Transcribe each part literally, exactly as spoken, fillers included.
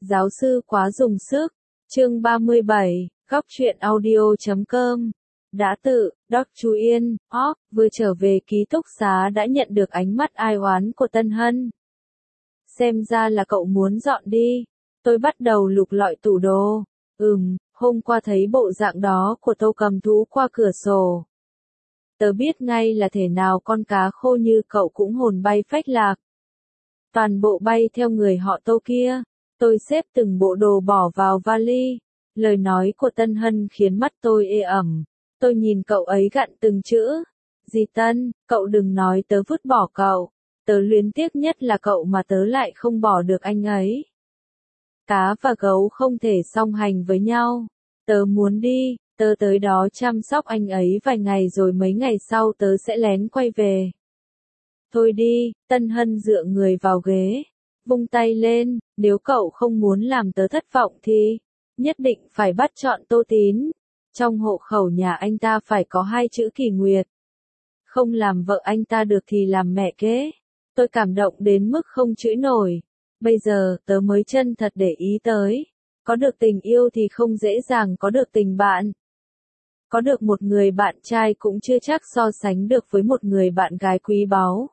Giáo sư quá dùng sức. Chương ba mươi bảy, góc truyện audio chấm com. Đã tự, Doc Chú Yên, Orc, vừa trở về ký túc xá đã nhận được ánh mắt ai oán của Tân Hân. Xem ra là cậu muốn dọn đi. Tôi bắt đầu lục lọi tủ đồ. Ừm, hôm qua thấy bộ dạng đó của Tô Cầm Thú qua cửa sổ. Tớ biết ngay là thể nào con cá khô như cậu cũng hồn bay phách lạc. Toàn bộ bay theo người họ Tô kia. Tôi xếp từng bộ đồ bỏ vào vali. Lời nói của Tân Hân khiến mắt tôi ê ẩm. Tôi nhìn cậu ấy gặn từng chữ. Dì Tân, cậu đừng nói tớ vứt bỏ cậu. Tớ luyến tiếc nhất là cậu mà tớ lại không bỏ được anh ấy. Cá và gấu không thể song hành với nhau. Tớ muốn đi, tớ tới đó chăm sóc anh ấy vài ngày rồi mấy ngày sau tớ sẽ lén quay về. Thôi đi, Tân Hân dựa người vào ghế. Vung tay lên, nếu cậu không muốn làm tớ thất vọng thì nhất định phải bắt chọn Tô Tín. Trong hộ khẩu nhà anh ta phải có hai chữ Kỳ Nguyệt. Không làm vợ anh ta được thì làm mẹ kế. Tôi cảm động đến mức không chửi nổi. Bây giờ tớ mới chân thật để ý tới. Có được tình yêu thì không dễ dàng có được tình bạn. Có được một người bạn trai cũng chưa chắc so sánh được với một người bạn gái quý báu.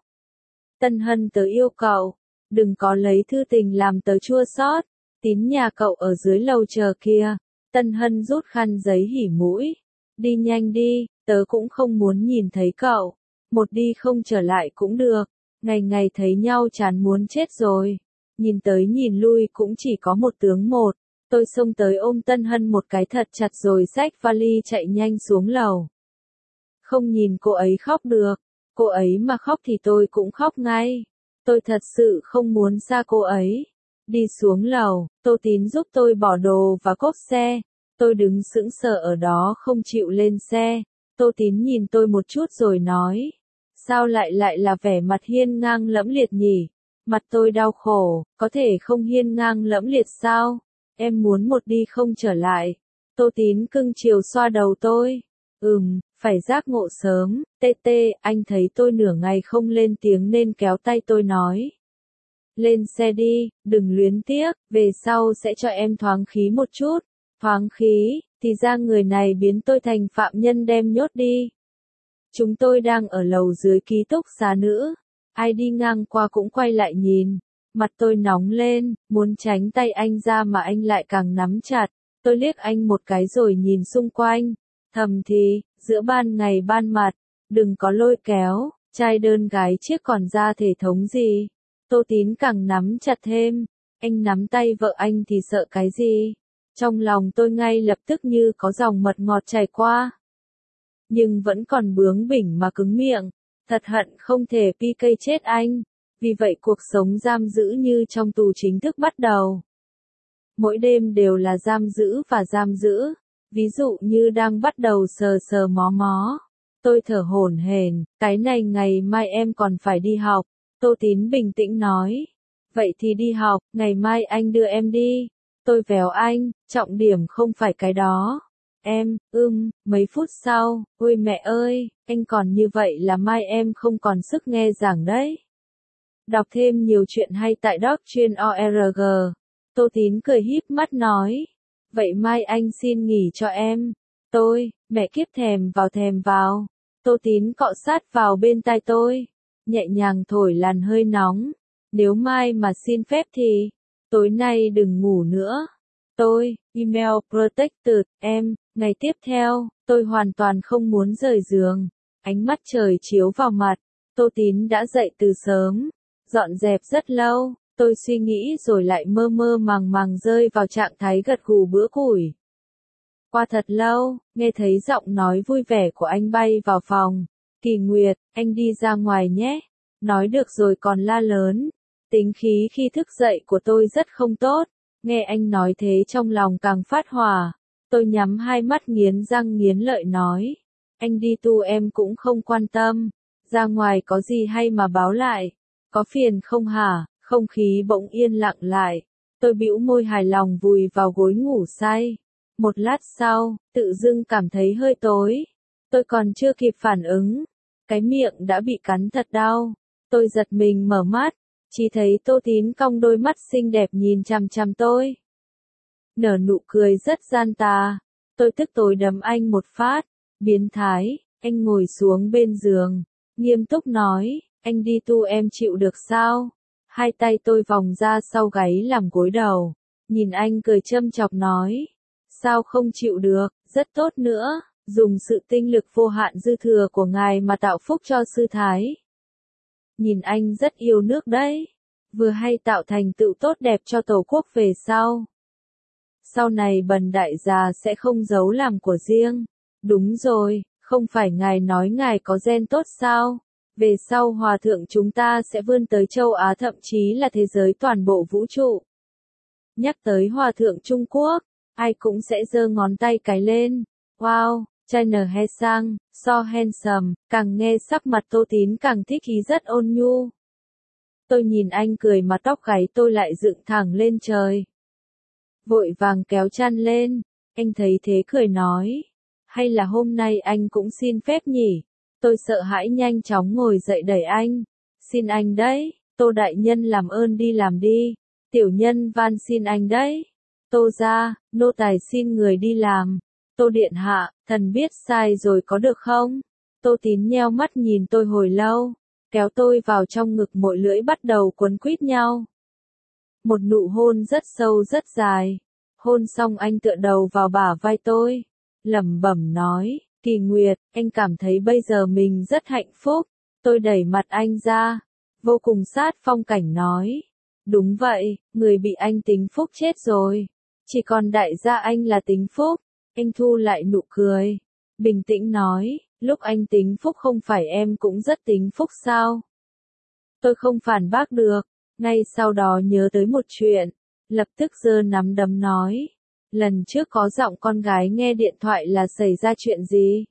Tân Hân tớ yêu cậu. Đừng có lấy thư tình làm tớ chua xót. Tín nhà cậu ở dưới lầu chờ kia. Tân Hân rút khăn giấy hỉ mũi. Đi nhanh đi, tớ cũng không muốn nhìn thấy cậu. Một đi không trở lại cũng được. Ngày ngày thấy nhau chán muốn chết rồi. Nhìn tới nhìn lui cũng chỉ có một tướng một. Tôi xông tới ôm Tân Hân một cái thật chặt rồi xách vali chạy nhanh xuống lầu. Không nhìn cô ấy khóc được. Cô ấy mà khóc thì tôi cũng khóc ngay. Tôi thật sự không muốn xa cô ấy. Đi xuống lầu, Tô Tín giúp tôi bỏ đồ và cốp xe. Tôi đứng sững sờ ở đó không chịu lên xe. Tô Tín nhìn tôi một chút rồi nói. Sao lại lại là vẻ mặt hiên ngang lẫm liệt nhỉ? Mặt tôi đau khổ, có thể không hiên ngang lẫm liệt sao? Em muốn một đi không trở lại. Tô Tín cưng chiều xoa đầu tôi. Ừm, phải giác ngộ sớm. Tê tê, anh thấy tôi nửa ngày không lên tiếng nên kéo tay tôi nói. Lên xe đi, đừng luyến tiếc, về sau sẽ cho em thoáng khí một chút. Thoáng khí, thì ra người này biến tôi thành phạm nhân đem nhốt đi. Chúng tôi đang ở lầu dưới ký túc xá nữ. Ai đi ngang qua cũng quay lại nhìn. Mặt tôi nóng lên, muốn tránh tay anh ra mà anh lại càng nắm chặt. Tôi liếc anh một cái rồi nhìn xung quanh. Thầm thì, giữa ban ngày ban mặt, đừng có lôi kéo, trai đơn gái chiếc còn ra thể thống gì. Tô Tín càng nắm chặt thêm. Anh nắm tay vợ anh thì sợ cái gì? Trong lòng tôi ngay lập tức như có dòng mật ngọt chảy qua. Nhưng vẫn còn bướng bỉnh mà cứng miệng. Thật hận không thể pi cây chết anh. Vì vậy cuộc sống giam giữ như trong tù chính thức bắt đầu. Mỗi đêm đều là giam giữ và giam giữ. Ví dụ như đang bắt đầu sờ sờ mó mó. Tôi thở hổn hển, cái này ngày mai em còn phải đi học. Tô Tín bình tĩnh nói. Vậy thì đi học, ngày mai anh đưa em đi. Tôi véo anh, trọng điểm không phải cái đó. Em, ưm, mấy phút sau, ôi mẹ ơi, anh còn như vậy là mai em không còn sức nghe giảng đấy. Đọc thêm nhiều chuyện hay tại doc truyện org. Tô Tín cười híp mắt nói. Vậy mai anh xin nghỉ cho em. Tôi, mẹ kiếp thèm vào thèm vào. Tô Tín cọ sát vào bên tai tôi. Nhẹ nhàng thổi làn hơi nóng. Nếu mai mà xin phép thì, tối nay đừng ngủ nữa. Tôi, email protected, em, ngày tiếp theo, tôi hoàn toàn không muốn rời giường. Ánh mắt trời chiếu vào mặt. Tô Tín đã dậy từ sớm. Dọn dẹp rất lâu. Tôi suy nghĩ rồi lại mơ mơ màng màng rơi vào trạng thái gật gù bữa củi. Qua thật lâu, nghe thấy giọng nói vui vẻ của anh bay vào phòng. Kỳ Nguyệt, anh đi ra ngoài nhé. Nói được rồi còn la lớn. Tính khí khi thức dậy của tôi rất không tốt. Nghe anh nói thế trong lòng càng phát hỏa. Tôi nhắm hai mắt nghiến răng nghiến lợi nói. Anh đi tu em cũng không quan tâm. Ra ngoài có gì hay mà báo lại. Có phiền không hả? Không khí bỗng yên lặng lại. Tôi bĩu môi hài lòng vùi vào gối ngủ say. Một lát sau, tự dưng cảm thấy hơi tối. Tôi còn chưa kịp phản ứng. Cái miệng đã bị cắn thật đau. Tôi giật mình mở mắt. Chỉ thấy Tô Tín cong đôi mắt xinh đẹp nhìn chằm chằm tôi. Nở nụ cười rất gian tà. Tôi tức tối đấm anh một phát. Biến thái, anh ngồi xuống bên giường. Nghiêm túc nói, anh đi tu em chịu được sao? Hai tay tôi vòng ra sau gáy làm gối đầu. Nhìn anh cười châm chọc nói. Sao không chịu được, rất tốt nữa. Dùng sự tinh lực vô hạn dư thừa của ngài mà tạo phúc cho sư thái. Nhìn anh rất yêu nước đấy. Vừa hay tạo thành tựu tốt đẹp cho tổ quốc về sau. Sau này bần đại gia sẽ không giấu làm của riêng. Đúng rồi, không phải ngài nói ngài có gen tốt sao? Về sau hòa thượng chúng ta sẽ vươn tới châu Á thậm chí là thế giới toàn bộ vũ trụ. Nhắc tới hòa thượng Trung Quốc, ai cũng sẽ giơ ngón tay cái lên. Wow, China he sang, so handsome, càng nghe sắc mặt Tô Tín càng thích ý rất ôn nhu. Tôi nhìn anh cười mà tóc gáy tôi lại dựng thẳng lên trời. Vội vàng kéo chăn lên, anh thấy thế cười nói. Hay là hôm nay anh cũng xin phép nhỉ? Tôi sợ hãi nhanh chóng ngồi dậy đẩy anh. Xin anh đấy, Tô đại nhân làm ơn đi làm đi. Tiểu nhân van xin anh đấy. Tô gia, nô tài xin người đi làm. Tô điện hạ, thần biết sai rồi có được không? Tô Tín nheo mắt nhìn tôi hồi lâu, kéo tôi vào trong ngực mội lưỡi bắt đầu quấn quýt nhau. Một nụ hôn rất sâu rất dài. Hôn xong anh tựa đầu vào bả vai tôi. Lẩm bẩm nói, Kỳ Nguyệt, anh cảm thấy bây giờ mình rất hạnh phúc. Tôi đẩy mặt anh ra, vô cùng sát phong cảnh nói. Đúng vậy, người bị anh tính phúc chết rồi. Chỉ còn đại gia anh là tính phúc. Anh thu lại nụ cười. Bình tĩnh nói, lúc anh tính phúc không phải em cũng rất tính phúc sao? Tôi không phản bác được. Ngay sau đó nhớ tới một chuyện. Lập tức giơ nắm đấm nói. Lần trước có giọng con gái nghe điện thoại là xảy ra chuyện gì?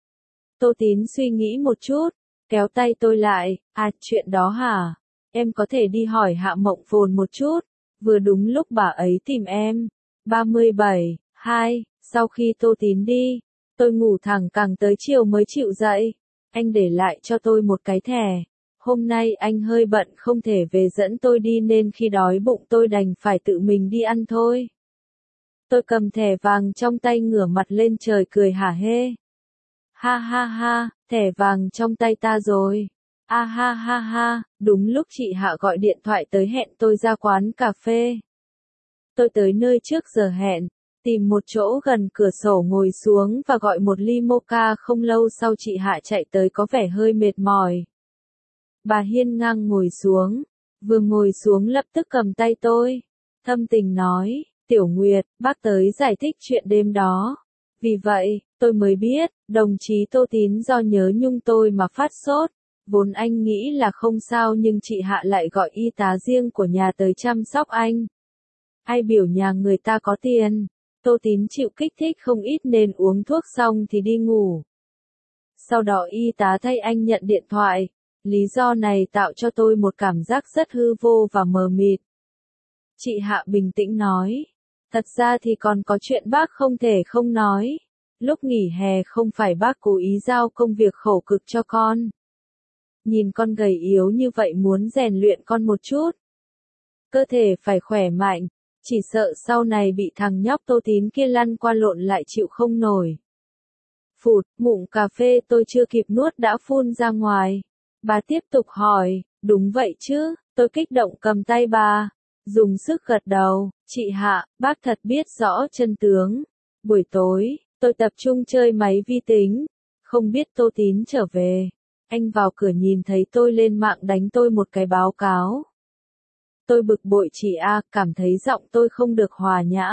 Tô Tín suy nghĩ một chút, kéo tay tôi lại. À, chuyện đó hả? Em có thể đi hỏi Hạ Mộng Phồn một chút. Vừa đúng lúc bà ấy tìm em. ba mươi bảy, hai, sau khi Tô Tín đi, tôi ngủ thẳng càng tới chiều mới chịu dậy. Anh để lại cho tôi một cái thẻ. Hôm nay anh hơi bận không thể về dẫn tôi đi nên khi đói bụng tôi đành phải tự mình đi ăn thôi. Tôi cầm thẻ vàng trong tay ngửa mặt lên trời cười hả hê. Ha ha ha, thẻ vàng trong tay ta rồi. A ha ha ha, đúng lúc chị Hạ gọi điện thoại tới hẹn tôi ra quán cà phê. Tôi tới nơi trước giờ hẹn, tìm một chỗ gần cửa sổ ngồi xuống và gọi một ly mocha. Không lâu sau chị Hạ chạy tới có vẻ hơi mệt mỏi. Bà hiên ngang ngồi xuống, vừa ngồi xuống lập tức cầm tay tôi, thâm tình nói, Tiểu Nguyệt, bác tới giải thích chuyện đêm đó. Vì vậy, tôi mới biết, đồng chí Tô Tín do nhớ nhung tôi mà phát sốt. Vốn anh nghĩ là không sao nhưng chị Hạ lại gọi y tá riêng của nhà tới chăm sóc anh. Ai biểu nhà người ta có tiền. Tô Tín chịu kích thích không ít nên uống thuốc xong thì đi ngủ. Sau đó y tá thay anh nhận điện thoại. Lý do này tạo cho tôi một cảm giác rất hư vô và mờ mịt. Chị Hạ bình tĩnh nói. Thật ra thì còn có chuyện bác không thể không nói. Lúc nghỉ hè không phải bác cố ý giao công việc khổ cực cho con. Nhìn con gầy yếu như vậy muốn rèn luyện con một chút. Cơ thể phải khỏe mạnh. Chỉ sợ sau này bị thằng nhóc Tô Tín kia lăn qua lộn lại chịu không nổi. Phụt, ngụm cà phê tôi chưa kịp nuốt đã phun ra ngoài. Bà tiếp tục hỏi, đúng vậy chứ, tôi kích động cầm tay bà, dùng sức gật đầu, chị Hạ, bác thật biết rõ chân tướng. Buổi tối, tôi tập trung chơi máy vi tính, không biết Tô Tín trở về. Anh vào cửa nhìn thấy tôi lên mạng đánh tôi một cái báo cáo. Tôi bực bội chị A, cảm thấy giọng tôi không được hòa nhã.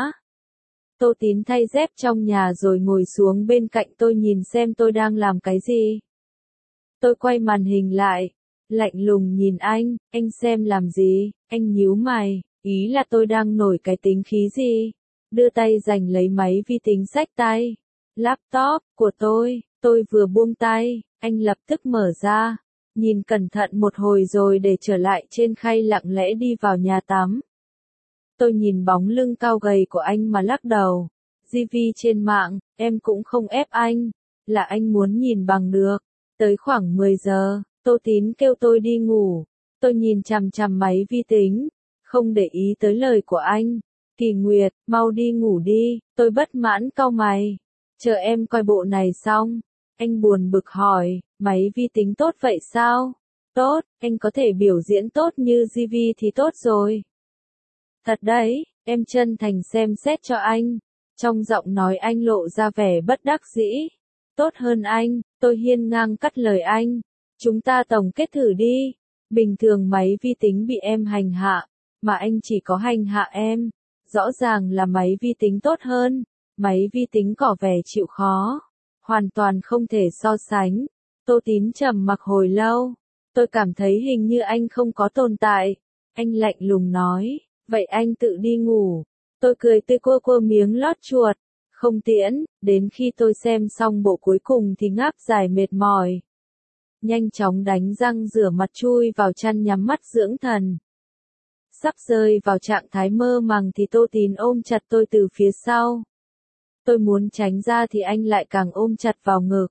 Tô Tín thay dép trong nhà rồi ngồi xuống bên cạnh tôi nhìn xem tôi đang làm cái gì. Tôi quay màn hình lại, lạnh lùng nhìn anh, anh xem làm gì, anh nhíu mày, ý là tôi đang nổi cái tính khí gì. Đưa tay giành lấy máy vi tính xách tay. Laptop của tôi, tôi vừa buông tay, anh lập tức mở ra. Nhìn cẩn thận một hồi rồi để trở lại trên khay lặng lẽ đi vào nhà tắm. Tôi nhìn bóng lưng cao gầy của anh mà lắc đầu. giê vê trên mạng, em cũng không ép anh, là anh muốn nhìn bằng được. Tới khoảng mười giờ, Tô Tín kêu tôi đi ngủ. Tôi nhìn chằm chằm máy vi tính, không để ý tới lời của anh. Kỳ Nguyệt, mau đi ngủ đi, tôi bất mãn cau mày. Chờ em coi bộ này xong. Anh buồn bực hỏi, máy vi tính tốt vậy sao? Tốt, anh có thể biểu diễn tốt như giê vê thì tốt rồi. Thật đấy, em chân thành xem xét cho anh. Trong giọng nói anh lộ ra vẻ bất đắc dĩ. Tốt hơn anh, tôi hiên ngang cắt lời anh. Chúng ta tổng kết thử đi. Bình thường máy vi tính bị em hành hạ, mà anh chỉ có hành hạ em. Rõ ràng là máy vi tính tốt hơn. Máy vi tính có vẻ chịu khó. Hoàn toàn không thể so sánh. Tô Tín trầm mặc hồi lâu. Tôi cảm thấy hình như anh không có tồn tại. Anh lạnh lùng nói, vậy anh tự đi ngủ. Tôi cười tươi cua cua miếng lót chuột. Không tiễn, đến khi tôi xem xong bộ cuối cùng thì ngáp dài mệt mỏi. Nhanh chóng đánh răng rửa mặt chui vào chăn nhắm mắt dưỡng thần. Sắp rơi vào trạng thái mơ màng thì Tô Tín ôm chặt tôi từ phía sau. Tôi muốn tránh ra thì anh lại càng ôm chặt vào ngực.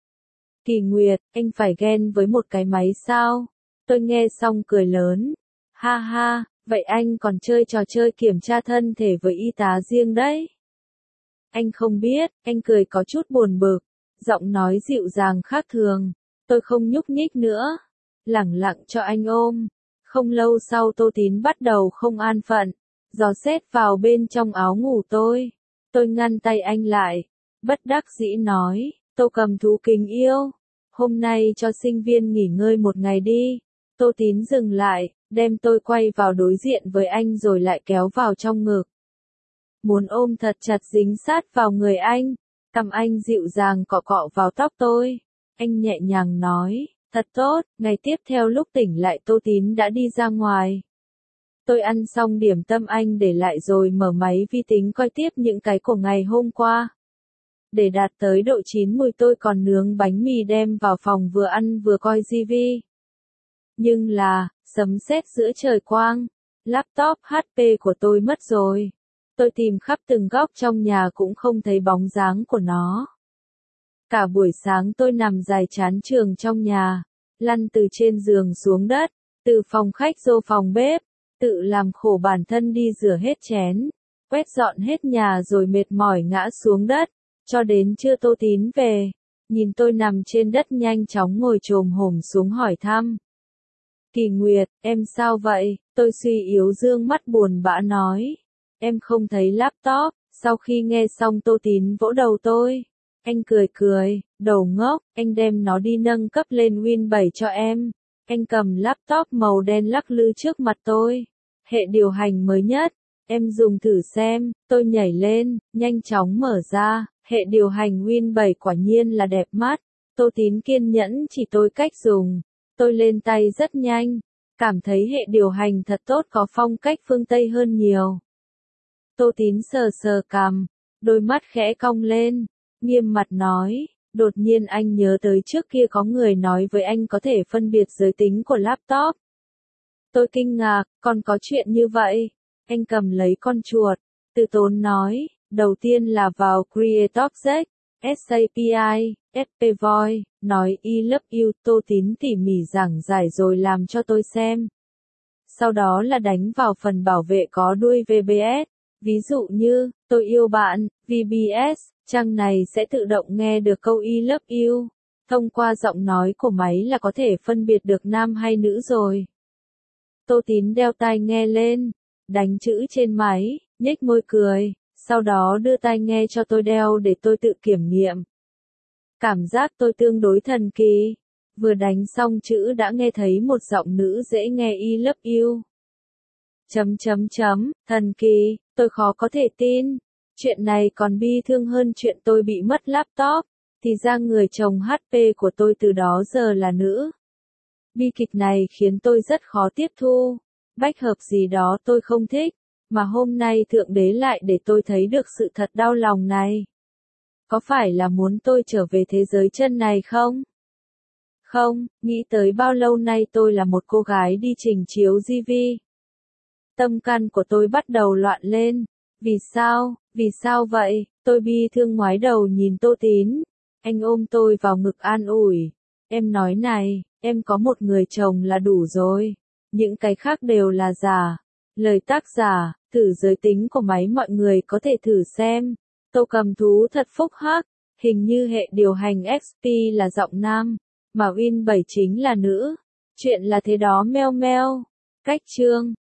Kỳ Nguyệt, anh phải ghen với một cái máy sao? Tôi nghe xong cười lớn. Ha ha, vậy anh còn chơi trò chơi kiểm tra thân thể với y tá riêng đấy. Anh không biết, anh cười có chút buồn bực. Giọng nói dịu dàng khác thường. Tôi không nhúc nhích nữa. Lẳng lặng cho anh ôm. Không lâu sau Tô Tín bắt đầu không an phận. Gió sét vào bên trong áo ngủ tôi. Tôi ngăn tay anh lại. Bất đắc dĩ nói, Tô Cầm Thú kính yêu. Hôm nay cho sinh viên nghỉ ngơi một ngày đi. Tô Tín dừng lại, đem tôi quay vào đối diện với anh rồi lại kéo vào trong ngực. Muốn ôm thật chặt dính sát vào người anh. Cằm anh dịu dàng cọ cọ vào tóc tôi. Anh nhẹ nhàng nói, thật tốt, ngày tiếp theo lúc tỉnh lại Tô Tín đã đi ra ngoài. Tôi ăn xong điểm tâm anh để lại rồi mở máy vi tính coi tiếp những cái của ngày hôm qua. Để đạt tới độ chín mùi tôi còn nướng bánh mì đem vào phòng vừa ăn vừa coi ti vi. Nhưng là, sấm sét giữa trời quang, laptop hát pê của tôi mất rồi. Tôi tìm khắp từng góc trong nhà cũng không thấy bóng dáng của nó. Cả buổi sáng tôi nằm dài chán chường trong nhà, lăn từ trên giường xuống đất, từ phòng khách vô phòng bếp, tự làm khổ bản thân đi rửa hết chén, quét dọn hết nhà rồi mệt mỏi ngã xuống đất, cho đến trưa Tô Tín về, nhìn tôi nằm trên đất nhanh chóng ngồi chồm hổm xuống hỏi thăm. Kỳ Nguyệt, em sao vậy? Tôi suy yếu dương mắt buồn bã nói. Em không thấy laptop. Sau khi nghe xong Tô Tín vỗ đầu tôi. Anh cười cười, đầu ngốc, anh đem nó đi nâng cấp lên Win bảy cho em. Anh cầm laptop màu đen lắc lư trước mặt tôi. Hệ điều hành mới nhất, em dùng thử xem. Tôi nhảy lên, nhanh chóng mở ra, hệ điều hành Win bảy quả nhiên là đẹp mắt. Tô Tín kiên nhẫn chỉ tôi cách dùng. Tôi lên tay rất nhanh, cảm thấy hệ điều hành thật tốt, có phong cách phương Tây hơn nhiều. Tô Tín sờ sờ cằm, đôi mắt khẽ cong lên, nghiêm mặt nói, đột nhiên anh nhớ tới trước kia có người nói với anh có thể phân biệt giới tính của laptop. Tôi kinh ngạc, còn có chuyện như vậy? Anh cầm lấy con chuột, từ tốn nói, đầu tiên là vào CreateObject, ét a pê i, ép pê Void, nói I love you. Tô Tín tỉ mỉ giảng giải rồi làm cho tôi xem. Sau đó là đánh vào phần bảo vệ có đuôi vê bê ét, ví dụ như, tôi yêu bạn, vê bê ét, trang này sẽ tự động nghe được câu I love you. Thông qua giọng nói của máy là có thể phân biệt được nam hay nữ rồi. Tô Tín đeo tai nghe lên, đánh chữ trên máy, nhếch môi cười, sau đó đưa tai nghe cho tôi đeo để tôi tự kiểm nghiệm. Cảm giác tôi tương đối thần kỳ. Vừa đánh xong chữ đã nghe thấy một giọng nữ dễ nghe I love you. Chấm chấm chấm, thần kỳ, tôi khó có thể tin. Chuyện này còn bi thương hơn chuyện tôi bị mất laptop. Thì ra người chồng hát pê của tôi từ đó giờ là nữ. Bi kịch này khiến tôi rất khó tiếp thu. Bách hợp gì đó tôi không thích. Mà hôm nay Thượng Đế lại để tôi thấy được sự thật đau lòng này. Có phải là muốn tôi trở về thế giới chân này không? Không, nghĩ tới bao lâu nay tôi là một cô gái đi trình chiếu ti vi. Tâm can của tôi bắt đầu loạn lên. Vì sao, vì sao vậy? Tôi bi thương ngoái đầu nhìn Tô Tín. Anh ôm tôi vào ngực an ủi. Em nói này, em có một người chồng là đủ rồi. những cái khác đều là giả. Lời tác giả, thử giới tính của máy mọi người có thể thử xem. Tô Cầm Thú thật phúc hắc, hình như hệ điều hành ích pê là giọng nam, mà Win bảy chính là nữ. Chuyện là thế đó meo meo. Cách chương